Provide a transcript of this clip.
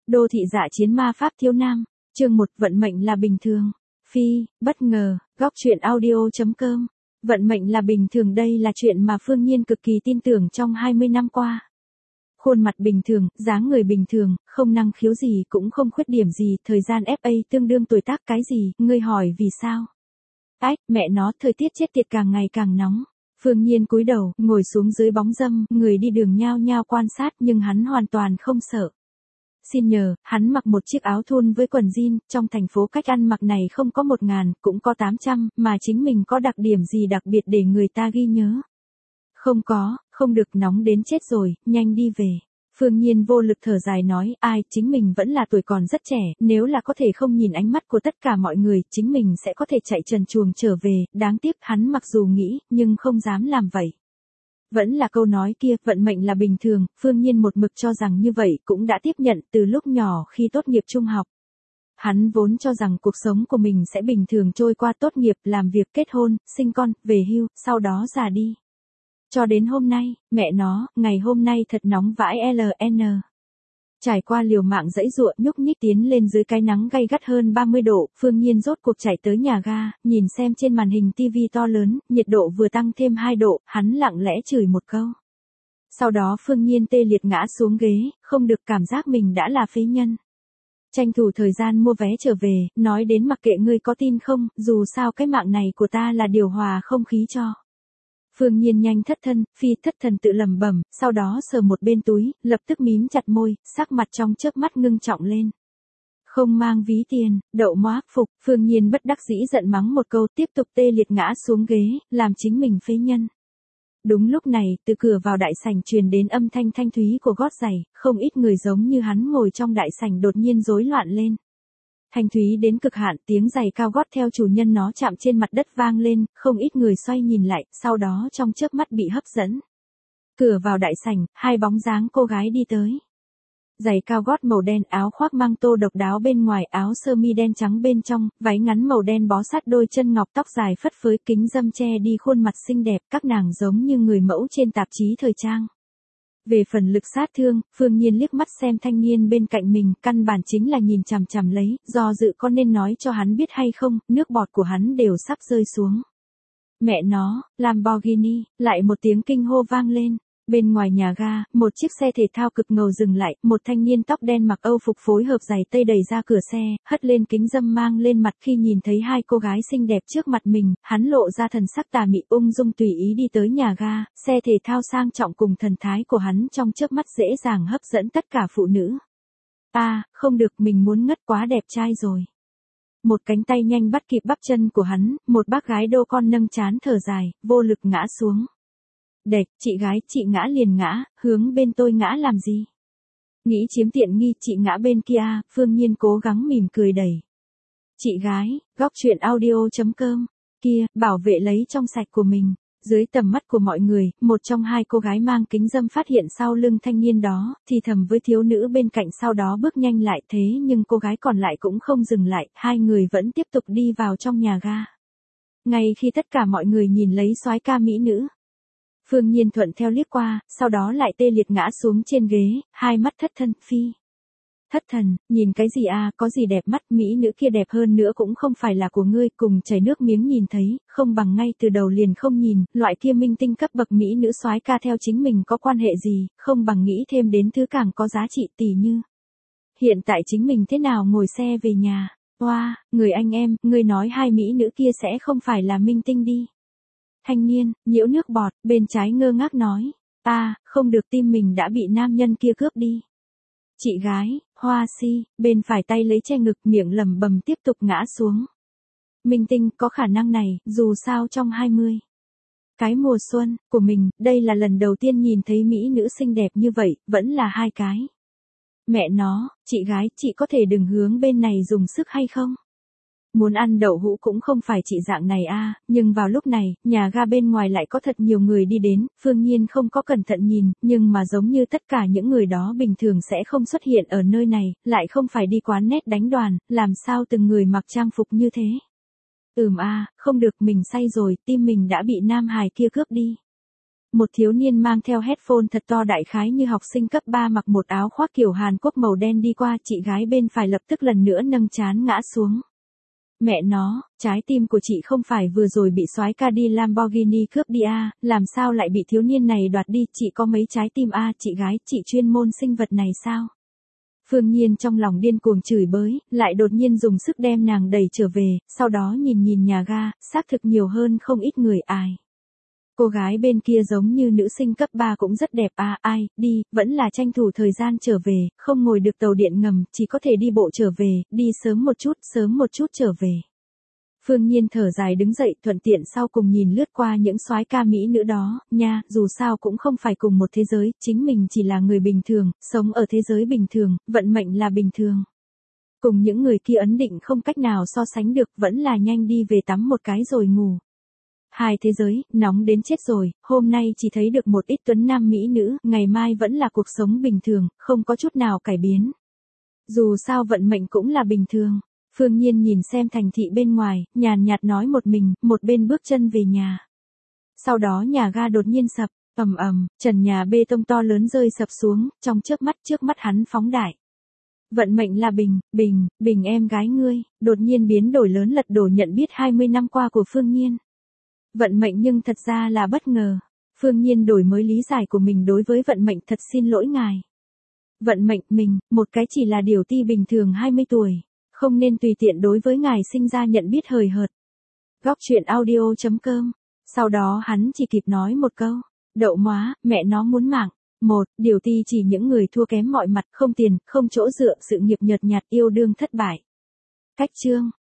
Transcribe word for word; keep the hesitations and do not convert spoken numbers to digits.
Đô thị dạ chiến ma pháp thiếu nam, chương một, vận mệnh là bình thường. Phi, bất ngờ, góc truyện audio chấm com. Vận mệnh là bình thường, đây là chuyện mà Phương Nhiên cực kỳ tin tưởng trong hai mươi năm qua. Khuôn mặt bình thường, dáng người bình thường, không năng khiếu gì cũng không khuyết điểm gì, thời gian ép a tương đương tuổi tác cái gì, ngươi hỏi vì sao? Ách, mẹ nó, thời tiết chết tiệt càng ngày càng nóng. Phương Nhiên cúi đầu, ngồi xuống dưới bóng râm, người đi đường nhao nhao quan sát nhưng hắn hoàn toàn không sợ. Xin nhờ, hắn mặc một chiếc áo thun với quần jean, trong thành phố cách ăn mặc này không có một ngàn, cũng có tám trăm, mà chính mình có đặc điểm gì đặc biệt để người ta ghi nhớ? Không có, không được, nóng đến chết rồi, nhanh đi về. Phương Nhiên vô lực thở dài nói, ai, chính mình vẫn là tuổi còn rất trẻ, nếu là có thể không nhìn ánh mắt của tất cả mọi người, chính mình sẽ có thể chạy trần truồng trở về, đáng tiếc hắn mặc dù nghĩ, nhưng không dám làm vậy. Vẫn là câu nói kia, vận mệnh là bình thường, Phương Nhiên một mực cho rằng như vậy cũng đã tiếp nhận từ lúc nhỏ khi tốt nghiệp trung học. Hắn vốn cho rằng cuộc sống của mình sẽ bình thường trôi qua, tốt nghiệp, làm việc, kết hôn, sinh con, về hưu, sau đó già đi. Cho đến hôm nay, mẹ nó, ngày hôm nay thật nóng vãi lờ en. Trải qua liều mạng dãy dụa nhúc nhích tiến lên dưới cái nắng gay gắt hơn ba mươi độ, Phương Nhiên rốt cuộc chạy tới nhà ga, nhìn xem trên màn hình tivi to lớn, nhiệt độ vừa tăng thêm hai độ, hắn lặng lẽ chửi một câu. Sau đó Phương Nhiên tê liệt ngã xuống ghế, không được, cảm giác mình đã là phế nhân. Tranh thủ thời gian mua vé trở về, nói đến mặc kệ ngươi có tin không, dù sao cái mạng này của ta là điều hòa không khí cho. Phương Nhiên nhanh thất thân, phi thất thần tự lẩm bẩm, sau đó sờ một bên túi, lập tức mím chặt môi, sắc mặt trong chớp mắt ngưng trọng lên. Không mang ví tiền, đậu móa phục, Phương Nhiên bất đắc dĩ giận mắng một câu, tiếp tục tê liệt ngã xuống ghế, làm chính mình phế nhân. Đúng lúc này, từ cửa vào đại sảnh truyền đến âm thanh thanh thúy của gót giày, không ít người giống như hắn ngồi trong đại sảnh đột nhiên rối loạn lên. Thanh thúy đến cực hạn, tiếng giày cao gót theo chủ nhân nó chạm trên mặt đất vang lên, không ít người xoay nhìn lại, sau đó trong chớp mắt bị hấp dẫn. Cửa vào đại sảnh, hai bóng dáng cô gái đi tới. Giày cao gót màu đen, áo khoác mang tô độc đáo bên ngoài, áo sơ mi đen trắng bên trong, váy ngắn màu đen bó sát đôi chân ngọc, tóc dài phất phới, kính râm che đi khuôn mặt xinh đẹp, các nàng giống như người mẫu trên tạp chí thời trang. Về phần lực sát thương, Phương Nhiên liếc mắt xem thanh niên bên cạnh mình, căn bản chính là nhìn chằm chằm lấy, do dự có nên nói cho hắn biết hay không, nước bọt của hắn đều sắp rơi xuống. Mẹ nó, Lamborghini, lại một tiếng kinh hô vang lên. Bên ngoài nhà ga, một chiếc xe thể thao cực ngầu dừng lại, một thanh niên tóc đen mặc Âu phục phối hợp giày tây đẩy ra cửa xe, hất lên kính râm mang lên mặt, khi nhìn thấy hai cô gái xinh đẹp trước mặt mình, hắn lộ ra thần sắc tà mị, ung dung tùy ý đi tới nhà ga, xe thể thao sang trọng cùng thần thái của hắn trong chớp mắt dễ dàng hấp dẫn tất cả phụ nữ. À, không được, mình muốn ngất, quá đẹp trai rồi. Một cánh tay nhanh bắt kịp bắp chân của hắn, một bác gái đô con nâng trán thở dài, vô lực ngã xuống. Đệt, chị gái, chị ngã liền ngã, hướng bên tôi ngã làm gì? Nghĩ chiếm tiện nghi, chị ngã bên kia, Phương Nhiên cố gắng mỉm cười đẩy. Chị gái, góc truyện audio chấm com, kia, bảo vệ lấy trong sạch của mình. Dưới tầm mắt của mọi người, một trong hai cô gái mang kính râm phát hiện sau lưng thanh niên đó, thì thầm với thiếu nữ bên cạnh, sau đó bước nhanh lại, thế nhưng cô gái còn lại cũng không dừng lại, hai người vẫn tiếp tục đi vào trong nhà ga. Ngay khi tất cả mọi người nhìn lấy soái ca mỹ nữ, Phương Nhiên thuận theo liếc qua, sau đó lại tê liệt ngã xuống trên ghế, hai mắt thất thân, phi. Thất thần, nhìn cái gì à, có gì đẹp mắt, mỹ nữ kia đẹp hơn nữa cũng không phải là của ngươi, cùng chảy nước miếng nhìn thấy, không bằng ngay từ đầu liền không nhìn, loại kia minh tinh cấp bậc mỹ nữ soái ca theo chính mình có quan hệ gì, không bằng nghĩ thêm đến thứ càng có giá trị, tỉ như. Hiện tại chính mình thế nào ngồi xe về nhà, oa, wow, người anh em, ngươi nói hai mỹ nữ kia sẽ không phải là minh tinh đi. Thanh niên, nhiễu nước bọt, bên trái ngơ ngác nói, à, không được, tim mình đã bị nam nhân kia cướp đi. Chị gái, hoa si, bên phải tay lấy che ngực, miệng lẩm bẩm tiếp tục ngã xuống. Minh tinh, có khả năng này, dù sao trong hai mươi cái mùa xuân của mình, đây là lần đầu tiên nhìn thấy mỹ nữ xinh đẹp như vậy, vẫn là hai cái. Mẹ nó, chị gái, chị có thể đừng hướng bên này dùng sức hay không? Muốn ăn đậu hũ cũng không phải chị dạng này a, nhưng vào lúc này, nhà ga bên ngoài lại có thật nhiều người đi đến, Phương Nhiên không có cẩn thận nhìn, nhưng mà giống như tất cả những người đó bình thường sẽ không xuất hiện ở nơi này, lại không phải đi quán net đánh đoàn, làm sao từng người mặc trang phục như thế. Ừm a, không được, mình say rồi, tim mình đã bị nam hài kia cướp đi. Một thiếu niên mang theo headphone thật to đại khái như học sinh cấp ba mặc một áo khoác kiểu Hàn Quốc màu đen đi qua, chị gái bên phải lập tức lần nữa nâng trán ngã xuống. Mẹ nó, trái tim của chị không phải vừa rồi bị soái ca đi Lamborghini cướp đi à, làm sao lại bị thiếu niên này đoạt đi, chị có mấy trái tim à, chị gái, chị chuyên môn sinh vật này sao? Phương Nhiên trong lòng điên cuồng chửi bới, lại đột nhiên dùng sức đem nàng đẩy trở về, sau đó nhìn nhìn nhà ga, xác thực nhiều hơn không ít người ai. Cô gái bên kia giống như nữ sinh cấp ba cũng rất đẹp à, ai, đi, vẫn là tranh thủ thời gian trở về, không ngồi được tàu điện ngầm, chỉ có thể đi bộ trở về, đi sớm một chút, sớm một chút trở về. Phương Nhiên thở dài đứng dậy, thuận tiện sau cùng nhìn lướt qua những soái ca mỹ nữ đó, nha, dù sao cũng không phải cùng một thế giới, chính mình chỉ là người bình thường, sống ở thế giới bình thường, vận mệnh là bình thường. Cùng những người kia ấn định không cách nào so sánh được, vẫn là nhanh đi về tắm một cái rồi ngủ. Hai thế giới, nóng đến chết rồi, hôm nay chỉ thấy được một ít tuấn nam mỹ nữ, ngày mai vẫn là cuộc sống bình thường, không có chút nào cải biến. Dù sao vận mệnh cũng là bình thường. Phương Nhiên nhìn xem thành thị bên ngoài, nhàn nhạt nói một mình, một bên bước chân về nhà. Sau đó nhà ga đột nhiên sập, ầm ầm, trần nhà bê tông to lớn rơi sập xuống, trong chớp mắt trước mắt hắn phóng đại. Vận mệnh là bình, bình, bình em gái ngươi, đột nhiên biến đổi lớn lật đổ nhận biết hai mươi năm qua của Phương Nhiên. Vận mệnh nhưng thật ra là bất ngờ. Phương Nhiên đổi mới lý giải của mình đối với vận mệnh, thật xin lỗi ngài. Vận mệnh mình, một cái chỉ là điều ti bình thường hai mươi tuổi. Không nên tùy tiện đối với ngài sinh ra nhận biết hời hợt. Góc truyện audio chấm com. Sau đó hắn chỉ kịp nói một câu. Đậu móa, mẹ nó muốn mạng. Một, điều ti chỉ những người thua kém mọi mặt, không tiền, không chỗ dựa, sự nghiệp nhợt nhạt, yêu đương thất bại. Cách chương.